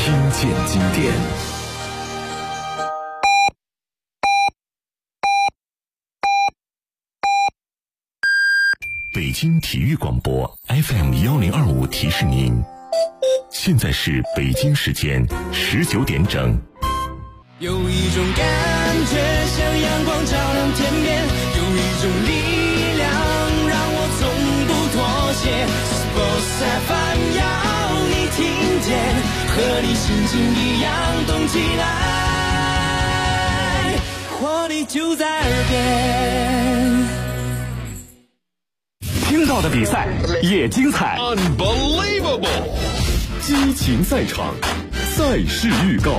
听见经典。北京体育广播 FM1025提示您，现在是北京时间19点整。 有一种感觉像阳光照亮天边，有一种力量让我从不妥协。Sports FM 要你听见，和你心情一样动起来，活力就在耳边。 听到的比赛也精彩 Unbelievable， 激情赛场，赛事预告。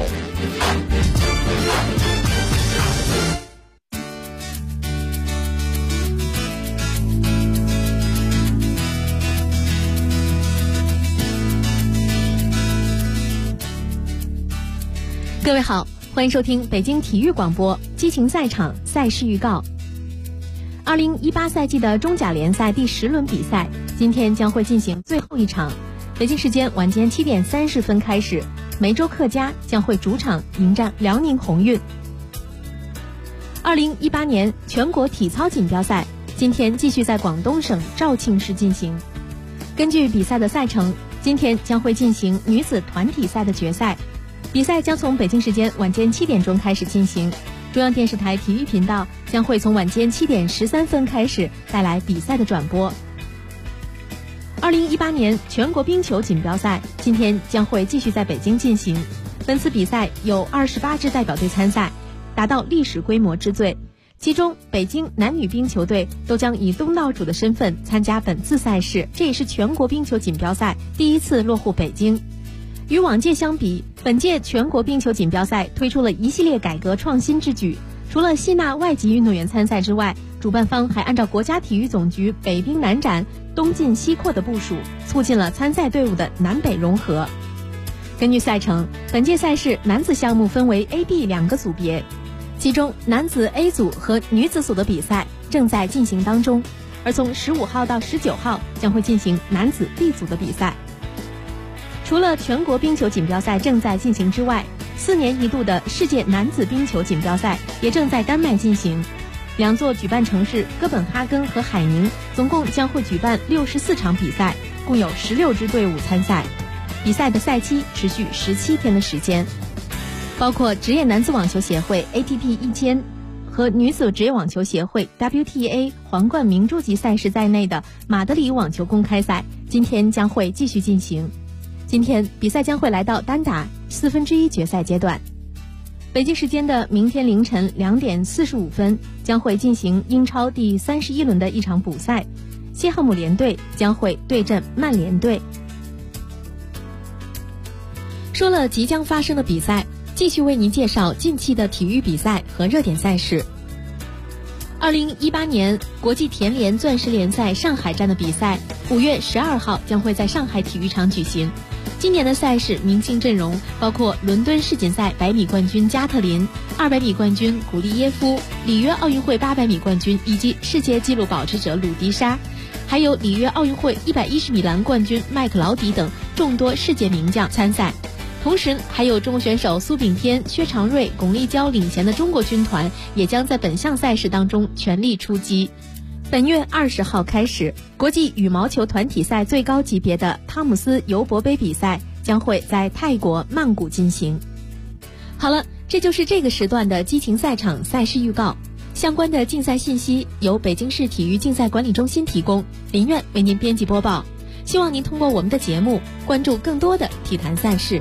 各位好，欢迎收听北京体育广播激情赛场赛事预告。2018赛季的中甲联赛第10轮比赛今天将会进行最后一场，北京时间晚间7点30分开始，梅州客家将会主场迎战辽宁宏运。2018年全国体操锦标赛今天继续在广东省肇庆市进行。根据比赛的赛程，今天将会进行女子团体赛的决赛，比赛将从北京时间晚间7点钟开始进行。中央电视台体育频道将会从晚间7点13分开始带来比赛的转播。2018年全国冰球锦标赛今天将会继续在北京进行，本次比赛有28支代表队参赛，达到历史规模之最。其中北京男女冰球队都将以东道主的身份参加本次赛事，这也是全国冰球锦标赛第一次落户北京。与往届相比，本届全国冰球锦标赛推出了一系列改革创新之举，除了吸纳外籍运动员参赛之外，主办方还按照国家体育总局北冰南展、东进西扩的部署，促进了参赛队伍的南北融合。根据赛程，本届赛事男子项目分为 A、B 两个组别，其中男子 A 组和女子组的比赛正在进行当中，而从15号到19号将会进行男子 B 组的比赛。除了全国冰球锦标赛正在进行之外，4年一度的世界男子冰球锦标赛也正在丹麦进行。两座举办城市哥本哈根和海宁总共将会举办64场比赛，共有16支队伍参赛。比赛的赛期持续17天的时间，包括职业男子网球协会 ATP 1000和女子职业网球协会 WTA 皇冠明珠级赛事在内的马德里网球公开赛今天将会继续进行。今天比赛将会来到单打1/4决赛阶段。北京时间的明天凌晨2点45分将会进行英超第31轮的一场补赛，西汉姆联队将会对阵曼联队。说了即将发生的比赛，继续为您介绍近期的体育比赛和热点赛事。2018年国际田联钻石联赛上海站的比赛5月12号将会在上海体育场举行。今年的赛事明星阵容包括伦敦世锦赛100米冠军加特林、200米冠军古利耶夫、里约奥运会800米冠军以及世界纪录保持者鲁迪莎，还有里约奥运会110米栏冠军麦克劳迪等众多世界名将参赛。同时还有中国选手苏炳添、薛长瑞、巩立姣领衔的中国军团也将在本项赛事当中全力出击。本月20号开始，国际羽毛球团体赛最高级别的汤姆斯尤伯杯比赛将会在泰国曼谷进行。好了，这就是这个时段的激情赛场赛事预告。相关的竞赛信息由北京市体育竞赛管理中心提供，林苑为您编辑播报。希望您通过我们的节目关注更多的体坛赛事。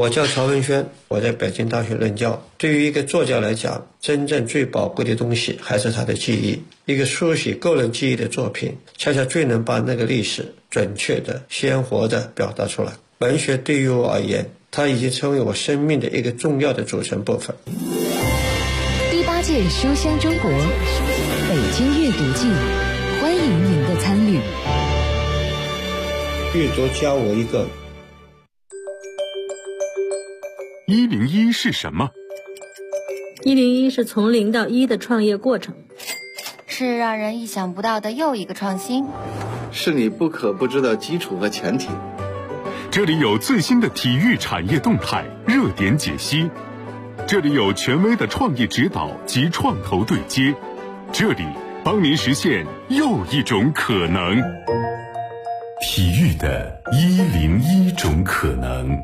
我叫曹文轩，我在北京大学任教。对于一个作家来讲，真正最宝贵的东西还是他的记忆。一个书写个人记忆的作品，恰恰最能把那个历史准确的、鲜活的表达出来。文学对于我而言，它已经成为我生命的一个重要的组成部分。 第8届书香中国北京阅读季，欢迎您的参与。 阅读教我一个。 101是什么 ？101是从0到1的创业过程， 是让人意想不到的又一个创新， 是你不可不知的基础和前提。 这里有最新的体育产业动态、热点解析，这里有权威的创业指导及创投对接，这里帮您实现又一种可能。体育的101种可能。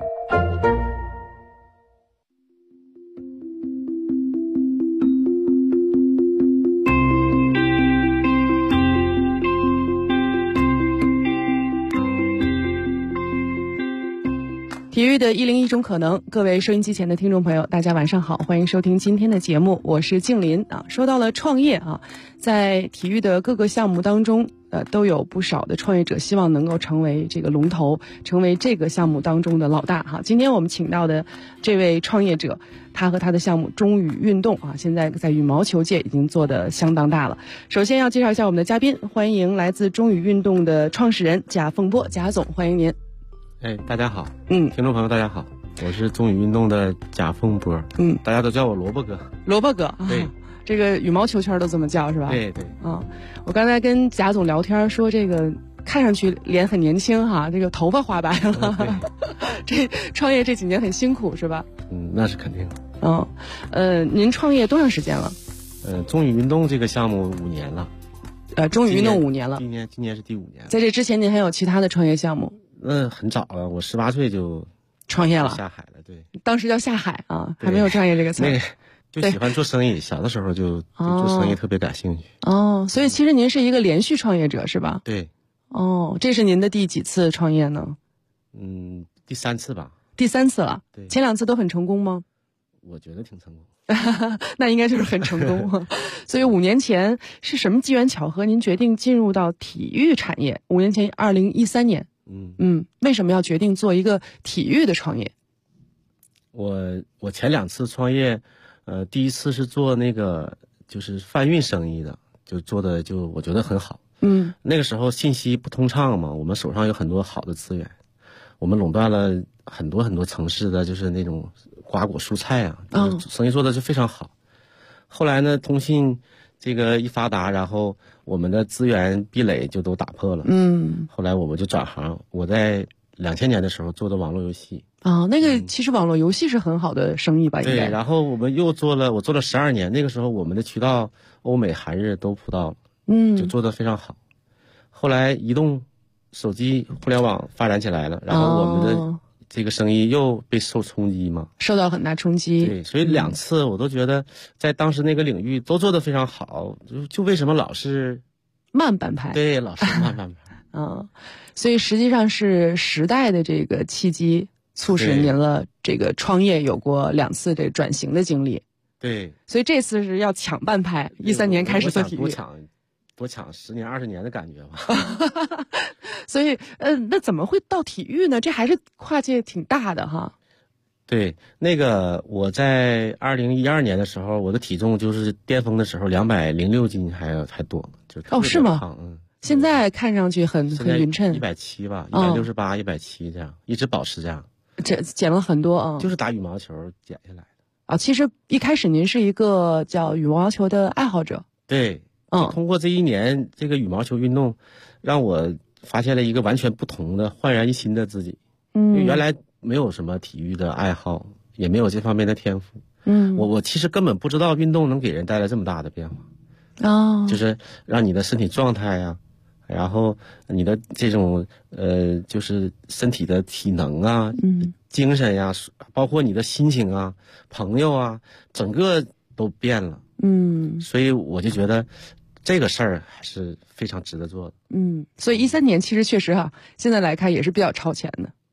体育的101种可能，各位收音机前的听众朋友，大家晚上好，欢迎收听今天的节目，我是静林啊。说到了创业啊，在体育的各个项目当中，都有不少的创业者希望能够成为这个龙头，成为这个项目当中的老大哈。今天我们请到的这位创业者，他和他的项目中羽运动啊，现在在羽毛球界已经做得相当大了。首先要介绍一下我们的嘉宾，欢迎来自中羽运动的创始人贾凤波，贾总，欢迎您。 大家好，听众朋友大家好，我是中羽运动的贾凤波，大家都叫我萝卜哥。 萝卜哥， 对， 这个羽毛球圈都这么叫是吧？ 对， 我刚才跟贾总聊天说，这个看上去脸很年轻哈，这个头发花白了，这创业这几年很辛苦是吧？ 那是肯定的。 您创业多长时间了？ 中羽运动这个项目5年了。 中羽运动5年了。 今年是第5年。 在这之前您还有其他的创业项目？ 很早了，我18岁就创业了， 下海了。对， 当时叫下海啊，还没有创业这个词。 就喜欢做生意，小的时候就做生意特别感兴趣。 所以其实您是一个连续创业者是吧？ 对。 这是您的第几次创业呢？ 第3次吧。 第3次了。 对。 前2次都很成功吗？ 我觉得挺成功。 那应该就是很成功。所以5年前是什么机缘巧合，您决定进入到体育产业？5年前2013年。为什么要决定做一个体育的创业？ 我前2次创业，第一次是做那个就是贩运生意的，就做的我觉得很好。那个时候信息不通畅嘛，我们手上有很多好的资源，我们垄断了很多城市的就是那种瓜果蔬菜啊，生意做的就非常好。后来呢，通信这个一发达，然后我们的资源壁垒就都打破了。后来我们就转行，我在2000年的时候做的网络游戏。 那个其实网络游戏是很好的生意吧？ 对，然后我做了12年，那个时候我们的渠道欧美韩日都铺到了，就做得非常好。后来移动手机互联网发展起来了，然后我们的这个生意又被受冲击嘛， 受到很大冲击。 对，所以2次我都觉得在当时那个领域都做得非常好，就为什么老是慢半拍？ 对，老是慢半拍。 所以实际上是时代的这个契机促使您了这个创业有过2次这转型的经历。 对， 所以这次是要抢半拍，13年开始做体育， 多抢10年20年的感觉吧。 所以那怎么会到体育呢？这还是跨界挺大的哈。 对，那个我在2012年的时候，我的体重就是巅峰的时候206斤还多，就是吗？现在看上去很匀称 ，170吧，168、170这样，一直保持这样。 这减了很多啊， 就是打羽毛球减下来的。其实一开始您是一个叫羽毛球的爱好者。 对，通过这1年这个羽毛球运动，让我发现了一个完全不同的、焕然一新的自己。因为原来没有什么体育的爱好，也没有这方面的天赋。我其实根本不知道运动能给人带来这么大的变化。就是让你的身体状态呀。然后你的这种就是身体的体能啊，精神呀，包括你的心情啊，朋友啊，整个都变了。所以我就觉得这个事儿还是非常值得做的。 所以13年其实确实现在来看也是比较超前的。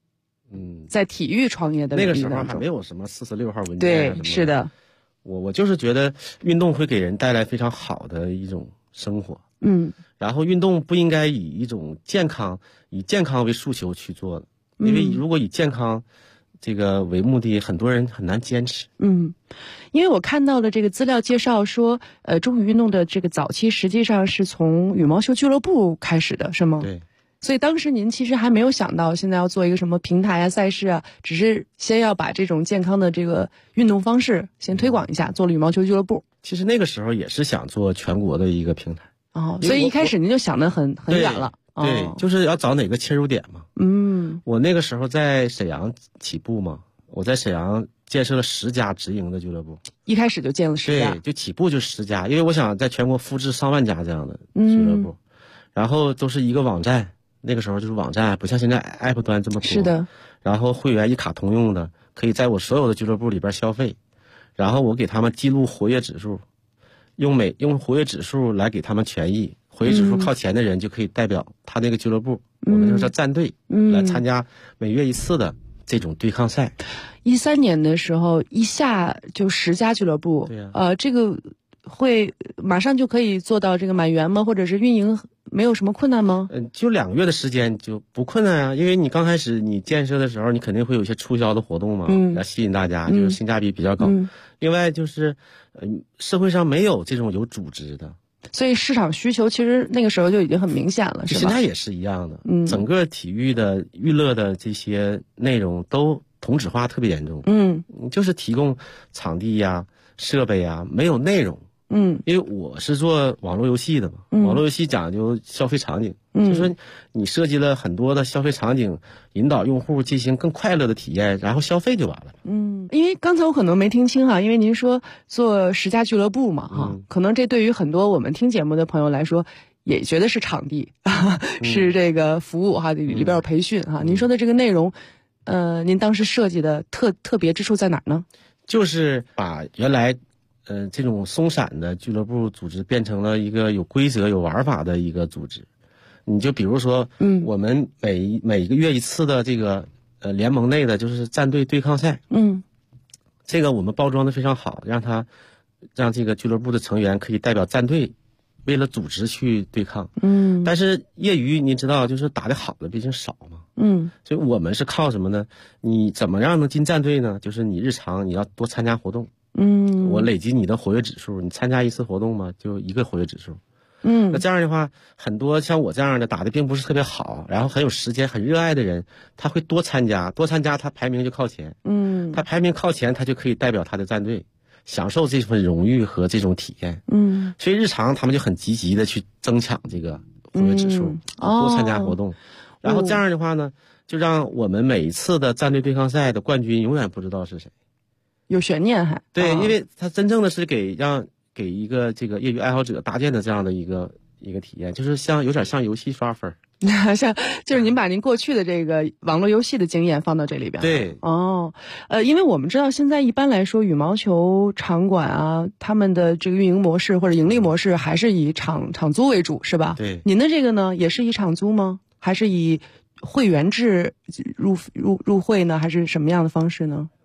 在体育创业的那个时候还没有什么46号文件对， 什么的。 是的。 我就是觉得运动会给人带来非常好的一种生活。然后运动不应该以一种以健康为诉求去做的，因为如果以健康这个为目的，很多人很难坚持。 因为我看到了这个资料介绍说，中羽运动的这个早期实际上是从羽毛球俱乐部开始的，是吗？ 对。 所以当时您其实还没有想到现在要做一个什么平台啊、赛事啊，只是先要把这种健康的这个运动方式先推广一下，做了羽毛球俱乐部。 其实那个时候也是想做全国的一个平台。 所以一开始您就想得很远了。 对，就是要找哪个切入点嘛。我那个时候在沈阳起步嘛，我在沈阳建设了10家直营的俱乐部， 一开始就建了10家， 对，就起步就10家，因为我想在全国复制上万家这样的俱乐部，然后都是一个网站，那个时候就是网站，不像现在 App 端这么多。 是的。 然后会员一卡通用的，可以在我所有的俱乐部里边消费，然后我给他们记录活跃指数，用活跃指数来给他们权益，活跃指数靠前的人就可以代表他那个俱乐部，我们就叫战队，来参加每月1次的这种对抗赛。 13年的时候，一下就10家俱乐部， 对呀。 这个会马上就可以做到这个满员吗？或者是运营没有什么困难吗？ 就2个月的时间就不困难啊，因为你刚开始你建设的时候，你肯定会有一些促销的活动嘛，来吸引大家，就是性价比比较高。另外就是，社会上没有这种有组织的， 所以市场需求其实那个时候就已经很明显了，是吧？ 现在也是一样的，整个体育的娱乐的这些内容都同质化特别严重。就是提供场地呀、设备呀，没有内容。因为我是做网络游戏的嘛，网络游戏讲究消费场景，就是说你设计了很多的消费场景，引导用户进行更快乐的体验，然后消费就完了。 因为刚才我可能没听清哈，因为您说做10家俱乐部嘛哈，可能这对于很多我们听节目的朋友来说，也觉得是场地，是这个服务哈，里边有培训哈。您说的这个内容，您当时设计的特别之处在哪儿呢？ 就是把原来这种松散的俱乐部组织变成了一个有规则、有玩法的一个组织。你就比如说，我们每个月1次的这个联盟内的就是战队对抗赛，这个我们包装的非常好，让这个俱乐部的成员可以代表战队，为了组织去对抗。但是业余你知道，就是打得好的毕竟少嘛。所以我们是靠什么呢？你怎么让能进战队呢？就是你日常你要多参加活动。我累积你的活跃指数，你参加1次活动嘛，就1个活跃指数。那这样的话，很多像我这样的打得并不是特别好，然后很有时间、很热爱的人，他会多参加，他排名就靠前。他排名靠前，他就可以代表他的战队，享受这份荣誉和这种体验。所以日常他们就很积极的去争抢这个活跃指数，多参加活动。然后这样的话呢，就让我们每一次的战队对抗赛的冠军永远不知道是谁。 有悬念还对，因为他真正的是给一个这个业余爱好者搭建的这样的一个体验，就是有点像游戏刷分就是您把您过去的这个网络游戏的经验放到这里边。 对。 因为我们知道现在一般来说羽毛球场馆啊，他们的这个运营模式或者盈利模式还是以场租为主，是吧？ 对。 您的这个呢，也是以场租吗？还是以会员制入会呢？还是什么样的方式呢？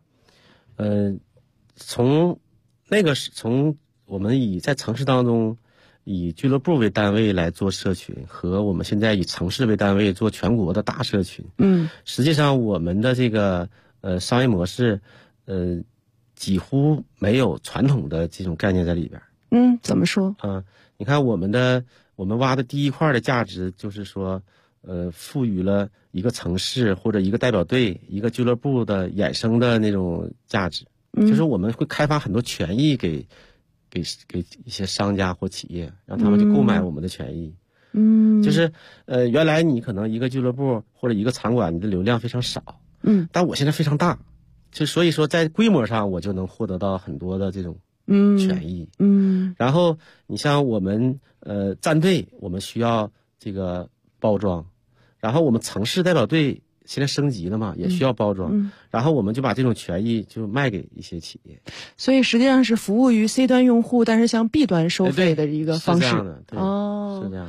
从我们在城市当中以俱乐部为单位来做社群，和我们现在以城市为单位做全国的大社群。实际上我们的这个商业模式几乎没有传统的这种概念在里边。 怎么说？ 你看我们挖的第一块的价值就是说赋予了一个城市或者一个代表队、一个俱乐部的衍生的那种价值，就是我们会开发很多权益给一些商家或企业，让他们去购买我们的权益。就是原来你可能一个俱乐部或者一个场馆，你的流量非常少，但我现在非常大，就所以说在规模上我就能获得到很多的这种权益。然后你像我们战队，我们需要这个包装，然后我们城市代表队现在升级了嘛，也需要包装，然后我们就把这种权益就卖给一些企业。 所以实际上是服务于 C 端用户，但是向 B 端收费的一个方式。 是这样的，对，是这样的。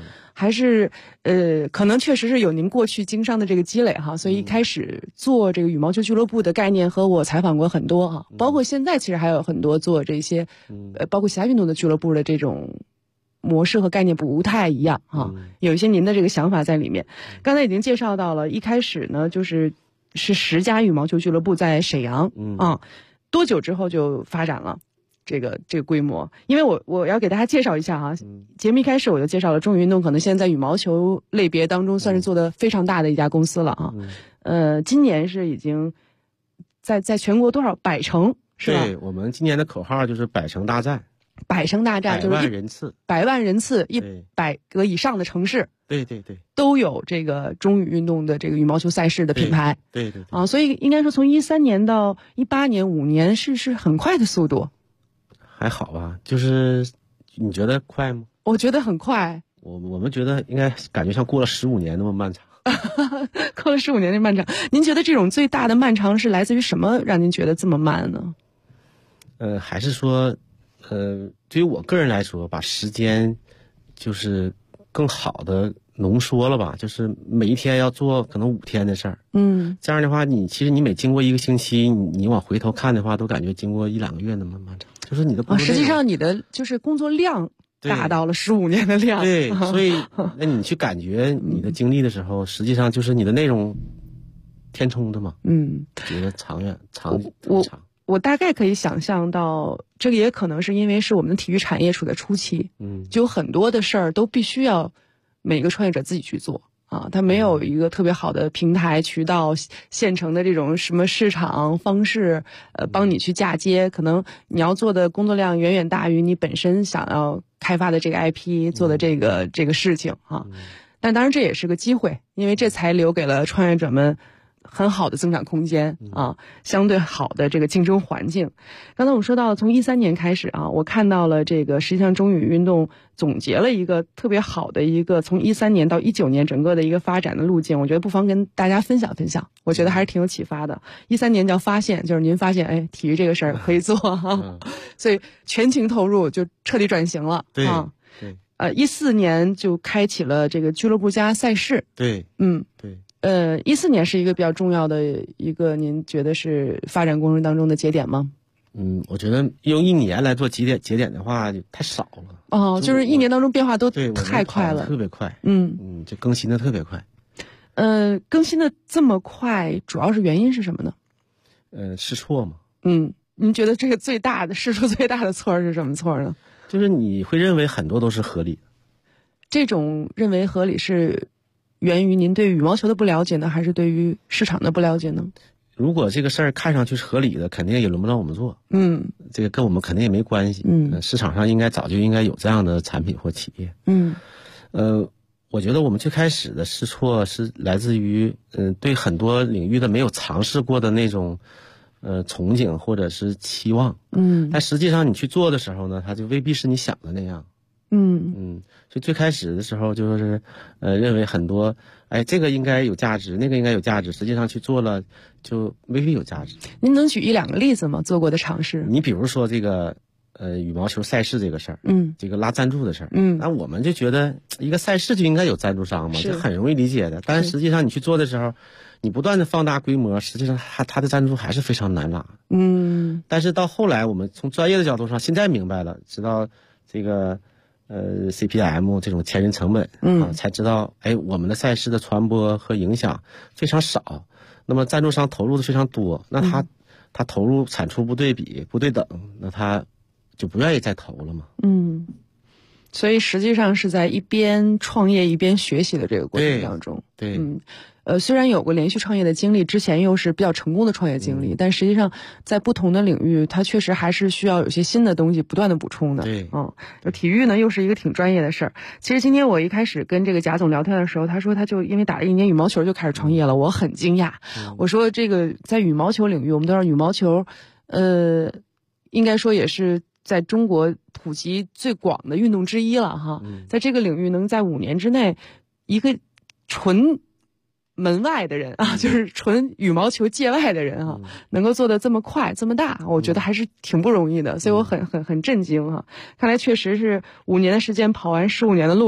还是可能确实是有您过去经商的这个积累哈，所以一开始做这个羽毛球俱乐部的概念和我采访过很多哈，包括现在其实还有很多做这些包括其他运动的俱乐部的这种模式和概念不太一样哈，有一些您的这个想法在里面。刚才已经介绍到了，一开始呢是10家羽毛球俱乐部在沈阳多久之后就发展了这个规模？因为我要给大家介绍一下哈，节目一开始我就介绍了中宇运动，可能现在在羽毛球类别当中算是做的非常大的一家公司了啊。今年是已经在全国多少100城是吧？ 对，我们今年的口号就是100城大战。 100城大战就是 100万人次 ，100万人次，100个以上的城市， 对， 都有这个中宇运动的这个羽毛球赛事的品牌， 对啊，所以应该说从13年到18年5年是很快的速度。 还好吧，就是你觉得快吗？ 我觉得很快。 我们觉得应该感觉像过了15年那么漫长。 过了15年那漫长，您觉得这种最大的漫长是来自于什么，让您觉得这么慢呢？ 还是说，对于我个人来说，把时间就是更好的浓缩了吧，就是每一天要做可能5天的事儿。这样的话，其实你每经过1个星期，你往回头看的话，都感觉经过1、2个月那么漫长。就是你的工作实际上你的就是工作量达到了15年的量。 对，所以那你去感觉你的经历的时候，实际上就是你的内容填充的嘛。觉得长。 我大概可以想象到，这个也可能是因为是我们的体育产业处在初期，就有很多的事儿都必须要每个创业者自己去做啊，他没有一个特别好的平台渠道、现成的这种什么市场方式，帮你去嫁接，可能你要做的工作量远远大于你本身想要开发的这个 IP 做的这个事情啊。但当然这也是个机会，因为这才留给了创业者们很好的增长空间啊，相对好的这个竞争环境。刚才我们说到从13年开始啊，我看到了这个实际上中宇运动总结了一个特别好的一个从13年到19年整个的一个发展的路径，我觉得不妨跟大家分享分享，我觉得还是挺有启发的。13年叫发现，就是您发现体育这个事儿可以做所以全情投入就彻底转型了。 对 14年就开启了这个俱乐部加赛事。 对 14年是一个比较重要的一个，您觉得是发展过程当中的节点吗？ 我觉得用1年来做节点的话太少了。 就是1年当中变化都太快了， 特别快。就更新的特别快。 更新的这么快，主要是原因是什么呢？ 试错嘛。 您觉得这个试出最大的错是什么错呢？ 就是你会认为很多都是合理的。 这种认为合理是源于您对羽毛球的不了解呢，还是对于市场的不了解呢？ 如果这个事儿看上去是合理的，肯定也轮不到我们做。这个跟我们肯定也没关系。市场上早就应该有这样的产品或企业。我觉得我们最开始的试错是来自于对很多领域的没有尝试过的那种憧憬或者是期望。但实际上你去做的时候呢，它就未必是你想的那样。所以最开始的时候就是认为很多这个应该有价值，那个应该有价值，实际上去做了就未必有价值。 您能举1、2个例子吗？做过的尝试？ 你比如说这个羽毛球赛事这个事儿，这个拉赞助的事儿，那我们就觉得一个赛事就应该有赞助商嘛，这很容易理解的。但是实际上你去做的时候，你不断的放大规模，实际上它的赞助还是非常难拉。但是到后来我们从专业的角度上现在明白了，知道这个CPM 这种前人成本才知道我们的赛事的传播和影响非常少，那么赞助商投入的非常多，那他投入产出不对比不对等，那他就不愿意再投了嘛。 所以实际上是在一边创业一边学习的这个过程当中。 对。 虽然有过连续创业的经历，之前又是比较成功的创业经历，但实际上在不同的领域，它确实还是需要有些新的东西不断的补充的。 对。 就体育呢，又是一个挺专业的事儿。其实今天我一开始跟这个贾总聊天的时候，他说他就因为打了1年羽毛球就开始创业了，我很惊讶。我说这个在羽毛球领域，我们都知道羽毛球，应该说也是在中国普及最广的运动之一了哈。在这个领域能在5年之内，一个纯门外的人啊，就是纯羽毛球界外的人啊，能够做得这么快这么大，我觉得还是挺不容易的，所以我很震惊啊。看来确实是5年的时间跑完15年的路，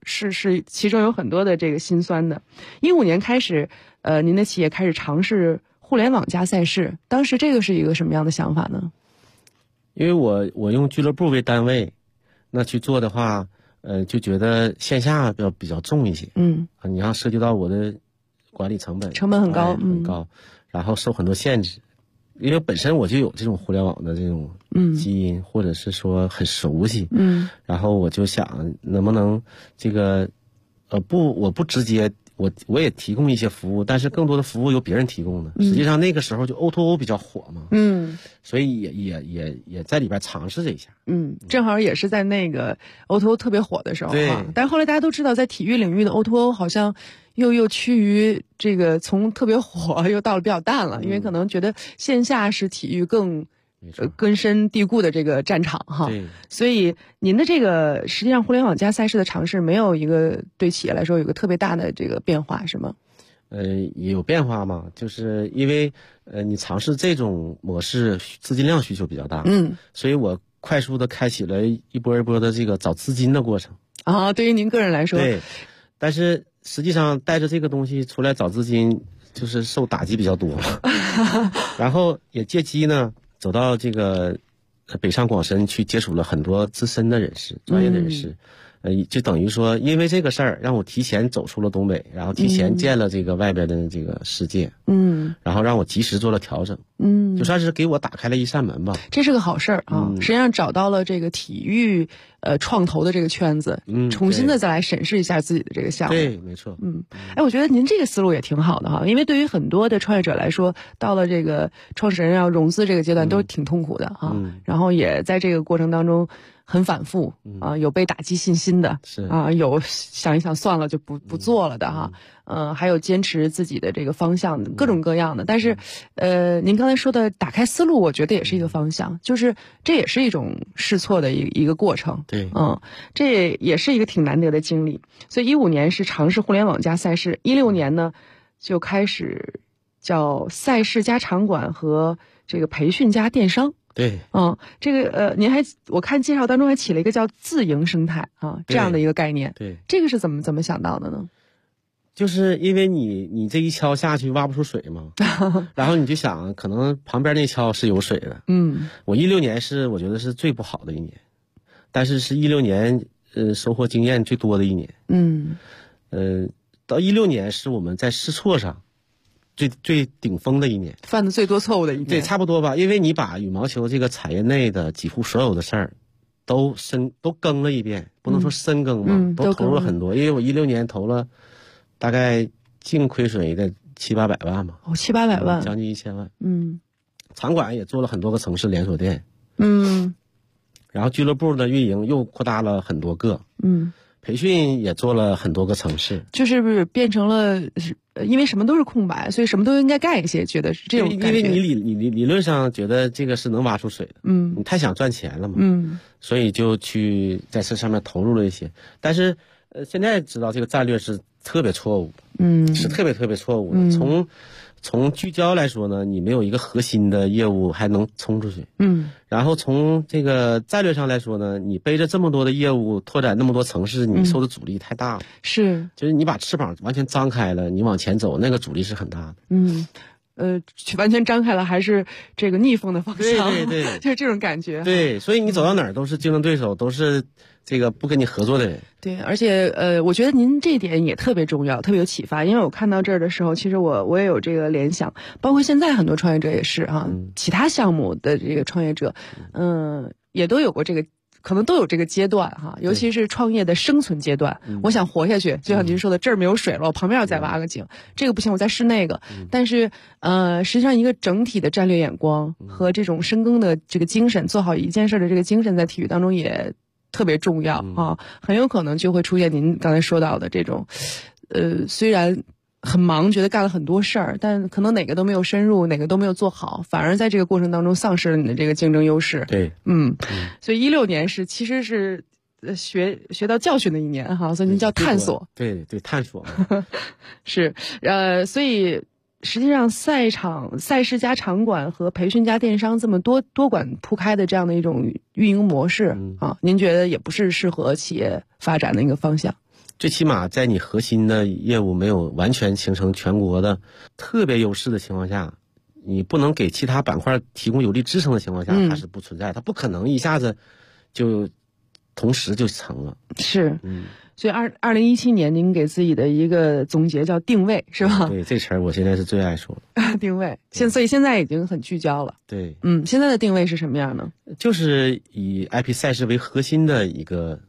是其中有很多的这个辛酸的。15年开始，您的企业开始尝试互联网加赛事，当时这个是一个什么样的想法呢？ 因为我用俱乐部为单位，那去做的话，就觉得线下比较重一些。你要涉及到我的管理成本很高，很高，然后受很多限制。因为本身我就有这种互联网的这种基因，或者是说很熟悉。然后我就想能不能这个我不直接。我也提供一些服务，但是更多的服务由别人提供的。实际上那个时候就 O2O 比较火嘛，所以也在里边尝试这一下。 正好也是在那个 O2O 特别火的时候。 对， 但是后来大家都知道，在体育领域的 O2O 好像又趋于这个从特别火又到了比较淡了，因为可能觉得线下是体育更根深蒂固的这个战场哈。所以您的这个实际上互联网加赛事的尝试，没有一个对企业来说有个特别大的这个变化，是吗？ 也有变化嘛，就是因为你尝试这种模式，资金量需求比较大，所以我快速的开启了一波一波的这个找资金的过程啊。对于您个人来说， 对，但是实际上带着这个东西出来找资金，就是受打击比较多然后也借机呢走到这个北上广深去接触了很多资深的人士、专业的人士，就等于说因为这个事儿让我提前走出了东北，然后提前见了这个外边的这个世界，然后让我及时做了调整，就算是给我打开了一扇门吧。 这是个好事儿啊！实际上找到了这个体育创投的这个圈子，重新的再来审视一下自己的这个项目。 对，没错。 我觉得您这个思路也挺好的哈，因为对于很多的创业者来说，到了这个创始人要融资这个阶段都挺痛苦的哈，然后也在这个过程当中很反复啊，有被打击信心的，有想一想算了就不做了的哈，还有坚持自己的这个方向，各种各样的。但是，您刚才说的打开思路，我觉得也是一个方向，就是这也是一种试错的一个过程。 对， 这也是一个挺难得的经历。所以15年是尝试互联网加赛事，16年呢就开始叫赛事加场馆和这个培训加电商。 对， 这个您我看介绍当中还起了一个叫自营生态啊这样的一个概念。 对， 这个是怎么想到的呢？ 就是因为你这一锹下去挖不出水嘛，然后你就想可能旁边那锹是有水的。我16年是我觉得是最不好的一年，但是16年收获经验最多的一年。到16年是我们在试错上最顶峰的一年， 犯的最多错误的一年。 对，差不多吧，因为你把羽毛球这个产业内的几乎所有的事儿都更了一遍，不能说深耕嘛，都投入了很多。因为我16年投了大概净亏损的700-800万嘛 ，700-800万， 将近1000万。场馆也做了很多个城市连锁店。然后俱乐部的运营又扩大了很多个。培训也做了很多个城市， 就是不是变成了，因为什么都是空白，所以什么都应该干一些，觉得是这种感觉。 因为你理论上觉得这个是能挖出水的，你太想赚钱了嘛，所以就去在这上面投入了一些。但是现在知道这个战略是特别错误，是特别错误的。从聚焦来说呢，你没有一个核心的业务还能冲出去。然后从这个战略上来说呢，你背着这么多的业务拓展那么多城市，你受的阻力太大了。 是， 就是你把翅膀完全张开了，你往前走，那个阻力是很大的。 完全张开了，还是这个逆风的方向。 对， 就是这种感觉。 对，所以你走到哪儿都是竞争对手，都是这个不跟你合作的人。 对，而且我觉得您这一点也特别重要，特别有启发。因为我看到这儿的时候，其实我也有这个联想，包括现在很多创业者也是哈，其他项目的这个创业者，也都有过这个。可能都有这个阶段哈，尤其是创业的生存阶段。我想活下去，就像您说的，这儿没有水了，我旁边要再挖个井，这个不行，我再试那个。但是实际上一个整体的战略眼光和这种深耕的这个精神，做好一件事的这个精神，在体育当中也特别重要啊。很有可能就会出现您刚才说到的这种，虽然很忙，觉得干了很多事儿，但可能哪个都没有深入，哪个都没有做好，反而在这个过程当中丧失了你的这个竞争优势。 对， 所以16年其实是学到教训的一年哈，所以您叫探索。 对，探索是所以实际上赛事加场馆和培训加电商这么多管铺开的这样的一种运营模式啊，您觉得也不是适合企业发展的一个方向？ 最起码在你核心的业务没有完全形成全国的特别优势的情况下，你不能给其他板块提供有力支撑的情况下，它是不存在，它不可能一下子就同时就成了。 是，所以2017年您给自己的一个总结叫定位，是吧？ 对，这词儿我现在是最爱说的。定位，所以现在已经很聚焦了。 对， 现在的定位是什么样呢？ 就是以 IP 赛事为核心的一个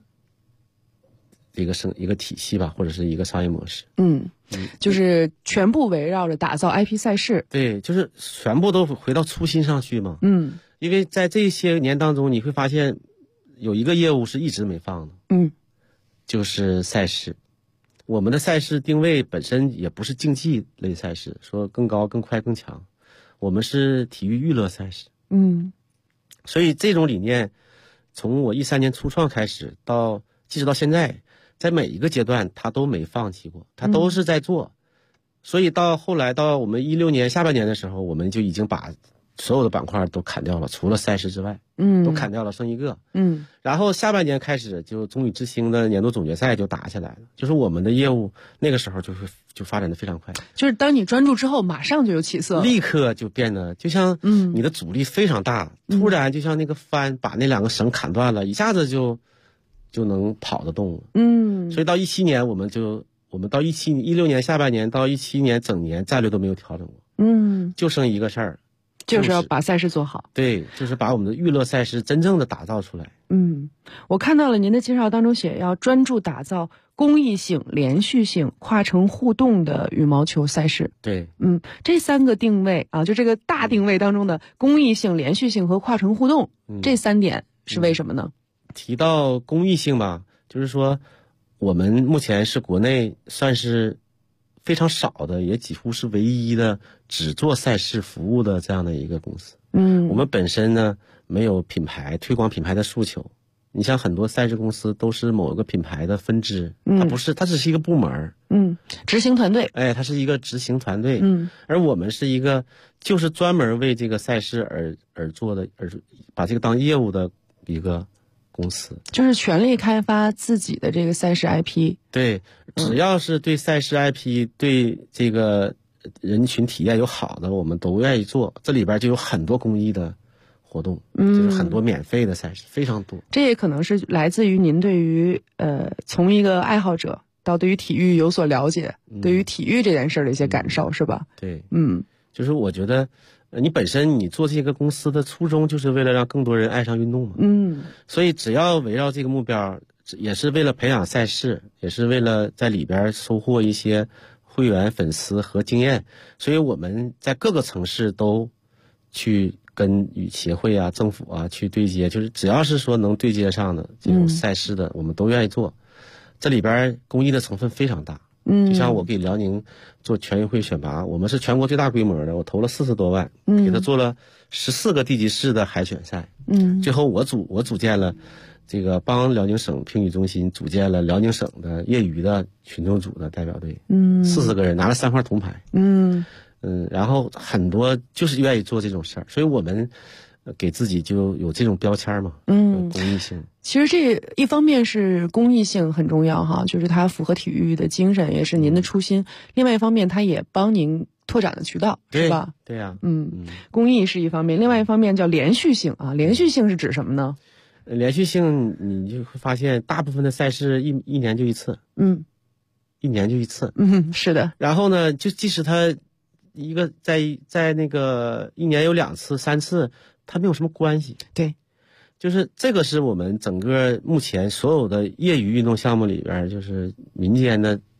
体系吧，或者是一个商业模式。 就是全部围绕着打造 IP 赛事。 对，就是全部都回到初心上去嘛。因为在这些年当中，你会发现有一个业务是一直没放的。就是赛事。我们的赛事定位本身也不是竞技类赛事，说更高、更快、更强，我们是体育娱乐赛事。所以这种理念，从我13年初创开始即使到现在，在每一个阶段他都没放弃过，他都是在做。所以到后来到我们16年下半年的时候，我们就已经把所有的板块都砍掉了，除了赛事之外，都砍掉了，剩一个。然后下半年开始，就中宇之星的年度总决赛就打起来了，就是我们的业务那个时候就发展的非常快。 就是当你专注之后，马上就有起色， 立刻就变得就像你的阻力非常大，突然就像那个帆把那2个绳砍断了，一下子就能跑得动了。所以到17年，我们到16年下半年到17年整年战略都没有调整过。就剩一个事儿。 就是要把赛事做好。 对，就是把我们的娱乐赛事真正的打造出来。 我看到了您的介绍当中写要专注打造公益性、连续性、跨城互动的羽毛球赛事。 对， 这3个定位啊，就这个大定位当中的公益性、连续性和跨城互动，这3点是为什么呢？ 提到公益性吧，就是说我们目前是国内算是非常少的，也几乎是唯一的只做赛事服务的这样的一个公司。我们本身呢没有推广品牌的诉求。你像很多赛事公司都是某个品牌的分支，它只是一个部门， 执行团队。 它是一个执行团队。而我们是一个就是专门为这个赛事而做的，把这个当业务的一个公司， 就是全力开发自己的这个赛事 IP。 对，只要是对赛事 IP 对这个人群体验有好的，我们都愿意做。这里边就有很多公益的活动，就是很多免费的赛事，非常多。 这也可能是来自于您对于从一个爱好者到对于体育有所了解，对于体育这件事的一些感受，是吧？ 对，就是我觉得你本身你做这个公司的初衷就是为了让更多人爱上运动嘛。所以只要围绕这个目标，也是为了培养赛事，也是为了在里边收获一些会员、粉丝和经验。所以我们在各个城市都去跟协会啊、政府啊去对接，就是只要是说能对接上的这种赛事的，我们都愿意做。这里边公益的成分非常大。就像我给辽宁做全运会选拔，我们是全国最大规模的，我投了40多万，给他做了14个地级市的海选赛。最后我组建了这个，帮辽宁省评语中心组建了辽宁省的业余的群众组的代表队，40个人拿了3块铜牌。然后很多就是愿意做这种事儿，所以我们给自己就有这种标签嘛。公益性。 其实这一方面是公益性很重要哈，就是它符合体育的精神，也是您的初心。另外一方面，它也帮您拓展了渠道，是吧？ 对呀。 公益是一方面，另外一方面叫连续性啊。连续性是指什么呢？ 连续性你就会发现，大部分的赛事一年就一次。一年就一次。 是的。 然后呢，就即使它一个在那个一年有2次、3次，它没有什么关系。 对。 就是这个是我们整个目前所有的业余运动项目里边，就是民间的